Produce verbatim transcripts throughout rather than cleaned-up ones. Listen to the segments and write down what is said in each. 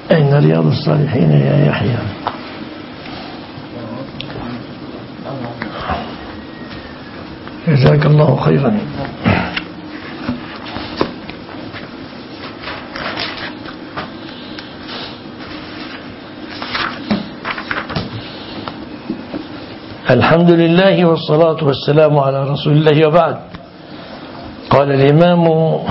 أين رياض الصالحين يا يحيى؟ جزاك الله خيرا. الحمد لله والصلاة والسلام على رسول الله وبعد. قال الإمام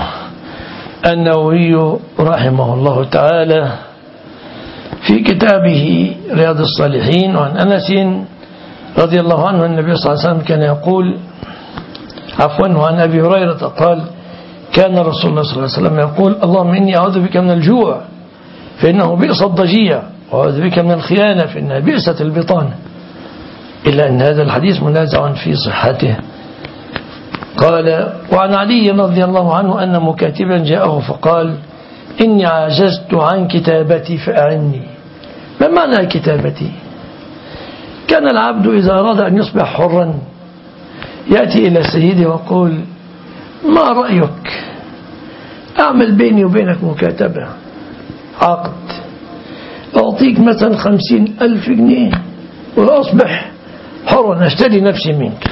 النووي رحمه الله تعالى في كتابه رياض الصالحين عن أنس رضي الله عنه النبي صلى الله عليه وسلم كان يقول عفوا وعن أبي هريرة قال كان رسول الله صلى الله عليه وسلم يقول اللهم إني أعوذ بك من الجوع فإنه بئس الضجيع وأعوذ بك من الخيانة فإنها بئست البطانة، إلا أن هذا الحديث منازع في صحته. قال وعن علي رضي الله عنه أن مكاتبا جاءه فقال إني عجزت عن كتابتي فأعني. ما معنى كتابتي؟ كان العبد إذا أراد أن يصبح حرا يأتي إلى سيده ويقول ما رأيك أعمل بيني وبينك مكاتبة عقد أعطيك مثلا خمسين ألف جنيه وأصبح حرا أشتري نفسي منك.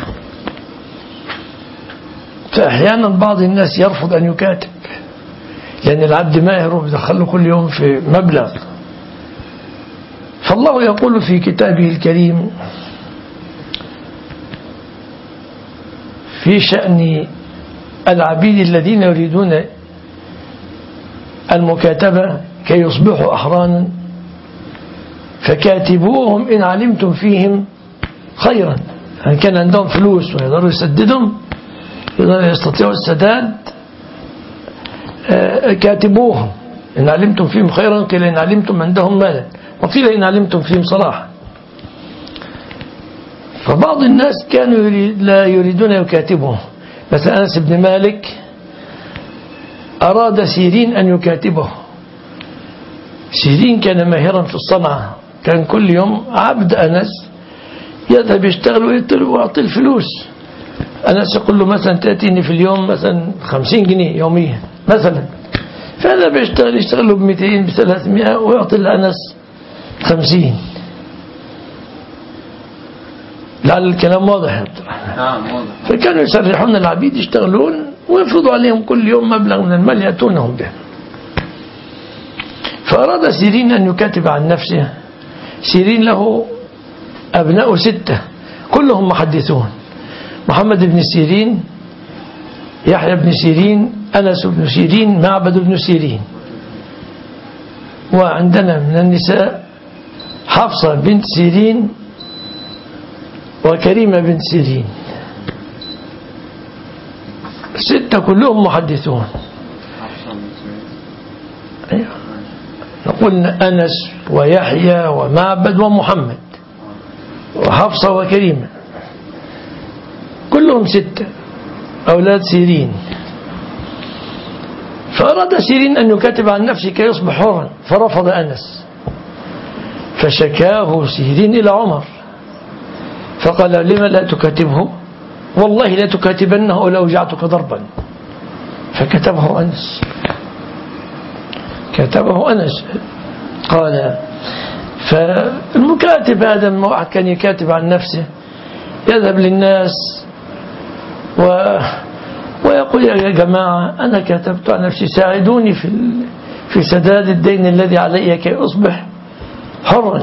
فأحيانا بعض الناس يرفض أن يكاتب لأن العبد ماهر ويدخله كل يوم في مبلغ. فالله يقول في كتابه الكريم في شأن العبيد الذين يريدون المكاتبة كي يصبحوا أحرانا فكاتبوهم إن علمتم فيهم خيرا. يعني كان عندهم فلوس ويقدروا يسددهم يقدروا يستطيعوا السداد كاتبوهم إن علمتم فيهم خيرا، قيل إن علمتم عندهم مالا وقيل إن علمتم فيهم صلاحا. فبعض الناس كانوا يريد لا يريدون يكاتبهم. مثلا أنس بن مالك أراد سيرين أن يكاتبه. سيرين كان ماهرا في الصنعة، كان كل يوم عبد أنس يذهب يشتغل ويعطي الفلوس. أنس يقول له مثلا تأتيني في اليوم مثلا خمسين جنيه يوميا مثلا، فهذا بيشتغل يشتغل له بمئتين بثلاثمائة ويعطي لأنس خمسين. لعل الكلام واضح يا عبد الرحمن. فكانوا يسرحون العبيد يشتغلون ويفرضوا عليهم كل يوم مبلغ من المال يأتونهم به. فأراد سيرين أن يكاتب عن نفسه. سيرين له أبناء ستة كلهم محدثون: محمد بن سيرين، يحيى بن سيرين، أنس بن سيرين، معبد بن سيرين. وعندنا من النساء حفصة بنت سيرين وكريمة بنت سيرين، ستة كلهم محدثون. نقول أنس ويحيى ومعبد ومحمد وحفصة وكريمة كلهم ستة أولاد سيرين. فأراد سيرين أن يكاتب عن نفسه كي يصبح حرا فرفض أنس، فشكاه سيرين إلى عمر فقال لما لا تكاتبه؟ والله لا تكاتبنه أو لأوجعتك ضربا. فكتبه أنس كتبه أنس قال فالمكاتب هذا لما واحد كان يكاتب عن نفسه يذهب للناس و ويقول يا جماعة أنا كتبت عن نفسي ساعدوني في في سداد الدين الذي علي كي أصبح حرا،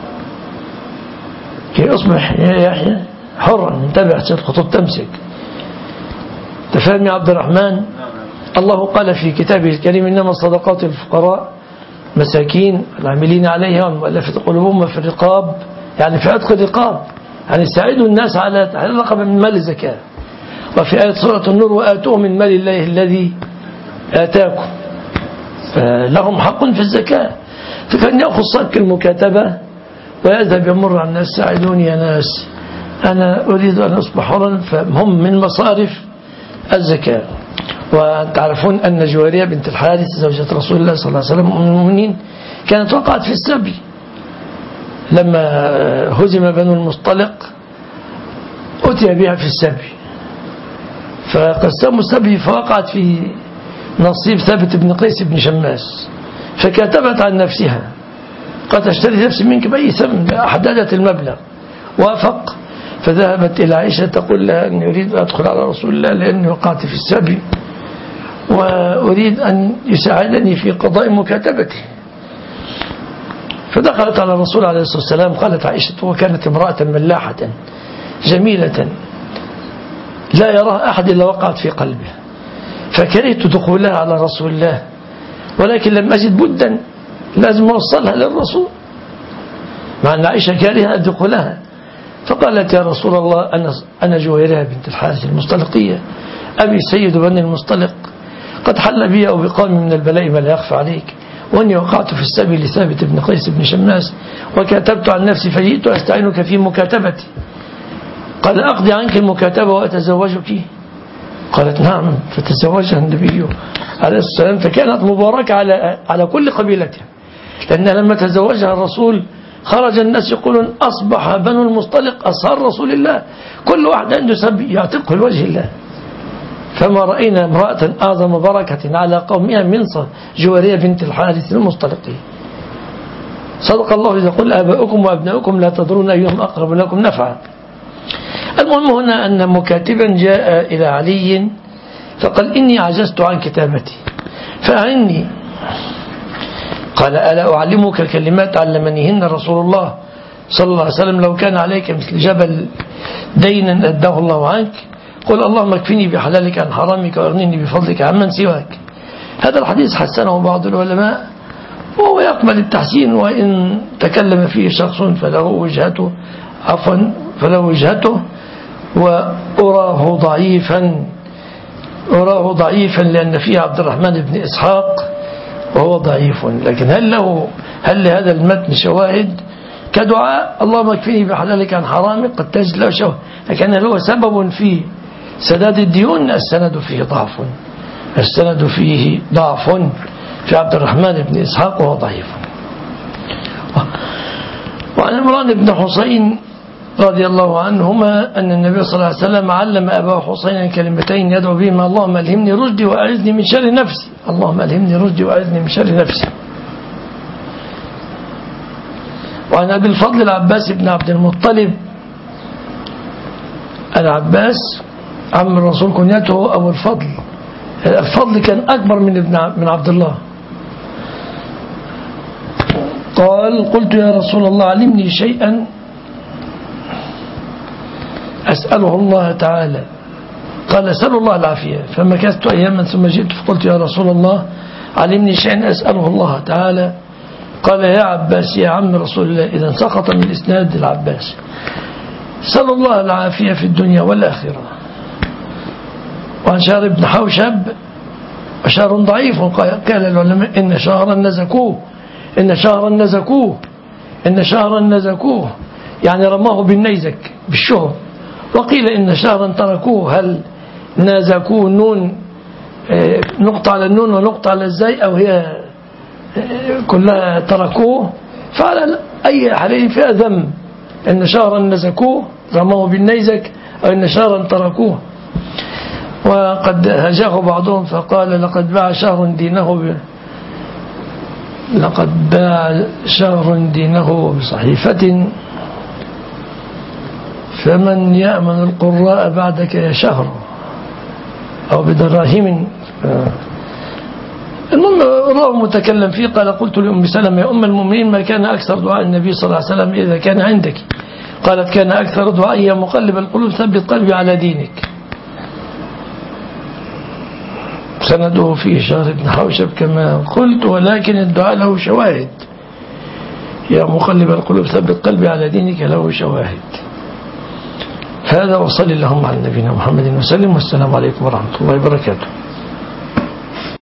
كي أصبح يا يحيى حرا. انتبه سيد خطوط تمسك. تفهم يا عبد الرحمن؟ الله قال في كتابه الكريم إنما الصدقات للفقراء مساكين العاملين عليها والمؤلفة قلوبهم وفي الرقاب، يعني في عتق الرقاب، يعني ساعدوا الناس على على الرقبة من مال الزكاة. وفي آية سورة النور وآتوه من مال الله الذي آتاكم لهم حق في الزكاة. فكان يأخذ صك المكاتبة ويذهب يمر على الناس ساعدوني يا ناس أنا أريد أن أصبح حرا، فهم من مصارف الزكاة. وتعرفون أن جوارية بنت الحارث زوجة رسول الله صلى الله عليه وسلم أم المؤمنين كانت وقعت في السبي لما هزم بنو المصطلق، أتي بها في السبي فقسموا السبي فوقعت في نصيب ثابت بن قيس بن شماس فكتبت عن نفسها قد أشتري نفسي منك بأي ثمن، حددت المبلغ، وافق. فذهبت إلى عائشة تقول لها أني أريد أن أدخل على رسول الله لأني وقعت في السبي وأريد أن يساعدني في قضاء مكاتبتي. فدخلت على الرسول عليه الصلاة والسلام. قالت عائشة وكانت امرأة ملاحة جميلة لا يراها أحد إلا وقعت في قلبه، فكرهت دخولها على رسول الله، ولكن لم أجد بدا لازم أوصلها للرسول، مع أن عائشة كارهة دخولها. فقالت يا رسول الله أنا, أنا جويرية بنت الحارث المصطلقية، أبي سيد بني المصطلق، قد حل بي أو بقوم من البلاء ما لا يخفى عليك، وأني وقعت في السبي لثابت بن قيس بن شماس وكتبت عن نفسي فجئت أستعينك في مكاتبتي. قال أقضي عنك المكاتبة وأتزوجك؟ قالت نعم. فتزوجها النبي عليه الصلاة والسلام، فكانت مباركة على على كل قبيلته، لأن لما تزوجها الرسول خرج الناس يقولون أصبح بنو المصطلق أصهار رسول الله، كل واحد عنده سبي يعتقه لوجه الله. فما رأينا امرأة أعظم بركة على قومها من جويرية بنت الحارث المصطلقي. صدق الله إذا قل آباؤكم وأبناؤكم لا تدرون أيهم أقرب لكم نفعا. المهم هنا أن مكاتبا جاء إلى علي فقال إني عجزت عن كتابتي فأعني. قال ألا أعلمك كلمات علمنيهن رسول الله صلى الله عليه وسلم لو كان عليك مثل جبل دينا أداه الله عنك قل اللهم اكفني بحلالك عن حرامك وأغنني بفضلك عمن سواك. هذا الحديث حسنه بعض العلماء وهو يقبل التحسين، وإن تكلم فيه شخص فله وجهته عفوا فله وجهته وأراه ضعيفا أراه ضعيفا لأن فيه عبد الرحمن بن إسحاق وهو ضعيف. لكن هل له هل لهذا المتن شواهد كدعاء اللهم اكفني بحلالك عن حرامك؟ قد تجد له شواهد، لكن هل هو سبب في سداد الديون؟ السند فيه ضعف السند فيه ضعف في عبد الرحمن بن إسحاق وهو ضعيف. وعن عمران بن حسين رضي الله عنهما أن النبي صلى الله عليه وسلم علم أبا حسين كلمتين يدعو بهما اللهم ألهمني رشدي وأعذني من شر نفسي. اللهم ألهمني رشدي وأعذني من شر نفسي. وعن أبي الفضل العباس بن عبد المطلب، العباس عم الرسول كنيته أبو الفضل، الفضل كان أكبر من ابن من عبد الله. قال قلت يا رسول الله علمني شيئا أسأله الله تعالى. قال أسأل الله العافية. فمكثت أياما ثم جئت فقلت يا رسول الله علمني شيئا أسأله الله تعالى. قال يا عباس يا عم رسول الله، إذا سقط من إسناد العباس. سأل الله العافية في الدنيا والآخرة. وعن شهر بن حوشب شهر ضعيف، قال العلماء إن شهرا نزكوه إن شهرا نزكوه إن شهرا نزكوه يعني رماه بالنيزك بالشهر. وقيل إن شهرا تركوه، هل نازكوه نون نقطة على النون ونقطة على الزاي أو هي كلها تركوه؟ فعلى أي حالين فيها ذم، إن شهرا نزكوه رماه بالنيزك أو إن شهرا تركوه. وقد هجاه بعضهم فقال لقد باع شهر دينه ب... لقد باع شهر دينه بصحيفة فمن يأمن القراء بعدك يا شهر أو بدراهم. المهم رواه متكلم فيه قال قلت لأم سلمة يا أم المؤمنين ما كان أكثر دعاء النبي صلى الله عليه وسلم إذا كان عندك؟ قالت كان أكثر دعاء يا مقلب القلوب ثبت قلبي على دينك. سنده فيه شهر بن حوشب كما قلت، ولكن الدعاء له شواهد. يا مقلب القلوب ثبت قلبي على دينك له شواهد. هذا وصلي اللهم على نبينا محمد وسلم، والسلام عليكم ورحمة الله وبركاته.